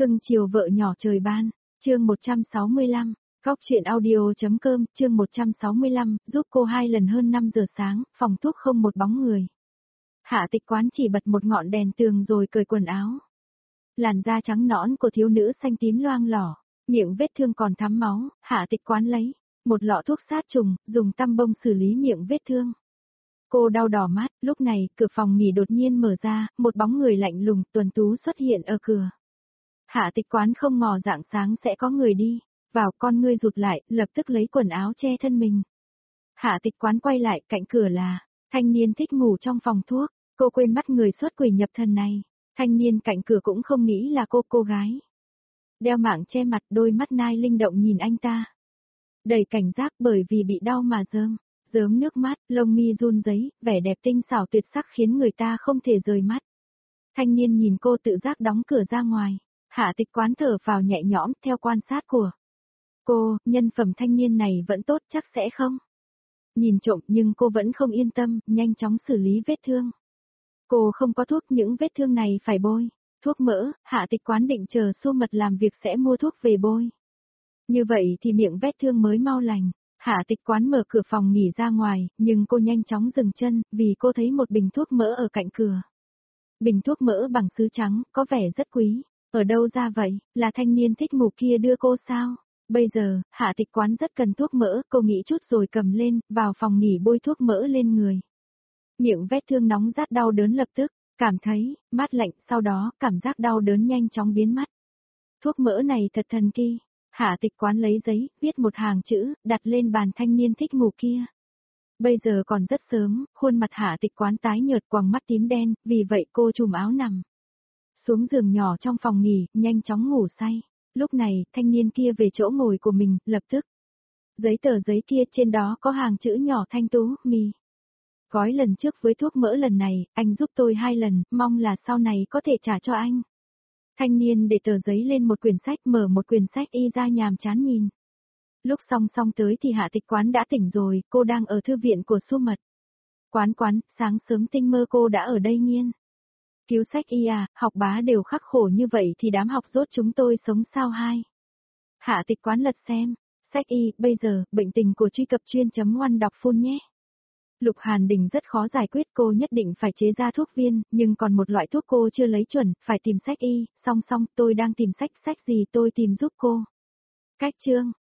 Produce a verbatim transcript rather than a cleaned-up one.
Cưng chiều vợ nhỏ trời ban, chương một trăm sáu mươi lăm, góc chuyện audio.com, chương một trăm sáu mươi lăm, giúp cô hai lần hơn năm giờ sáng, phòng thuốc không một bóng người. Hạ Tịch Quán chỉ bật một ngọn đèn tường rồi cởi quần áo. Làn da trắng nõn của thiếu nữ xanh tím loang lỏ, miệng vết thương còn thắm máu, Hạ Tịch Quán lấy một lọ thuốc sát trùng, dùng tăm bông xử lý miệng vết thương. Cô đau đỏ mắt, lúc này, cửa phòng nghỉ đột nhiên mở ra, một bóng người lạnh lùng, tuấn tú xuất hiện ở cửa. Hạ Tịch Quán không ngờ rạng sáng sẽ có người đi, vào con ngươi rụt lại, lập tức lấy quần áo che thân mình. Hạ Tịch Quán quay lại, cạnh cửa là thanh niên thích ngủ trong phòng thuốc, cô quên bắt người xuất quỷ nhập thần này. Thanh niên cạnh cửa cũng không nghĩ là cô cô gái. Đeo mạng che mặt, đôi mắt nai linh động nhìn anh ta. Đầy cảnh giác bởi vì bị đau mà rơm, rớm nước mắt, lông mi run rẩy, vẻ đẹp tinh xảo tuyệt sắc khiến người ta không thể rời mắt. Thanh niên nhìn cô tự giác đóng cửa ra ngoài. Hạ Tịch Quán thở vào nhẹ nhõm, theo quan sát của cô, nhân phẩm thanh niên này vẫn tốt chắc sẽ không nhìn trộm, nhưng cô vẫn không yên tâm, nhanh chóng xử lý vết thương. Cô không có thuốc, những vết thương này phải bôi thuốc mỡ. Hạ Tịch Quán định chờ Xu Mật làm việc sẽ mua thuốc về bôi. Như vậy thì miệng vết thương mới mau lành. Hạ Tịch Quán mở cửa phòng nghỉ ra ngoài, nhưng cô nhanh chóng dừng chân, vì cô thấy một bình thuốc mỡ ở cạnh cửa. Bình thuốc mỡ bằng sứ trắng, có vẻ rất quý. Ở đâu ra vậy, là thanh niên thích ngủ kia đưa cô sao? Bây giờ, Hạ Tịch Quán rất cần thuốc mỡ, cô nghĩ chút rồi cầm lên, vào phòng nghỉ bôi thuốc mỡ lên người. Miệng vết thương nóng rát đau đớn lập tức, cảm thấy mát lạnh, sau đó cảm giác đau đớn nhanh chóng biến mất. Thuốc mỡ này thật thần kỳ. Hạ Tịch Quán lấy giấy, viết một hàng chữ, đặt lên bàn thanh niên thích ngủ kia. Bây giờ còn rất sớm, khuôn mặt Hạ Tịch Quán tái nhợt, quầng mắt tím đen, vì vậy cô trùm áo nằm xuống giường nhỏ trong phòng nghỉ, nhanh chóng ngủ say. Lúc này, thanh niên kia về chỗ ngồi của mình, lập tức. Giấy tờ giấy kia trên đó có hàng chữ nhỏ Thanh Tú, mì. Gói lần trước với thuốc mỡ lần này, anh giúp tôi hai lần, mong là sau này có thể trả cho anh. Thanh niên để tờ giấy lên một quyển sách, mở một quyển sách y ra nhàm chán nhìn. Lúc song song tới thì Hạ Tịch Quán đã tỉnh rồi, cô đang ở thư viện của Xu Mật. Quán quán, sáng sớm tinh mơ cô đã ở đây nghiên cứu sách y à, học bá đều khắc khổ như vậy thì đám học dốt chúng tôi sống sao hai. Hạ Tịch Quán lật xem, sách y, bây giờ, bệnh tình của truy cập chuyên chấm ngoăn đọc phun nhé. Lục Hàn Đình rất khó giải quyết, cô nhất định phải chế ra thuốc viên, nhưng còn một loại thuốc cô chưa lấy chuẩn, phải tìm sách y, song song, tôi đang tìm sách, sách gì tôi tìm giúp cô. Cách chương,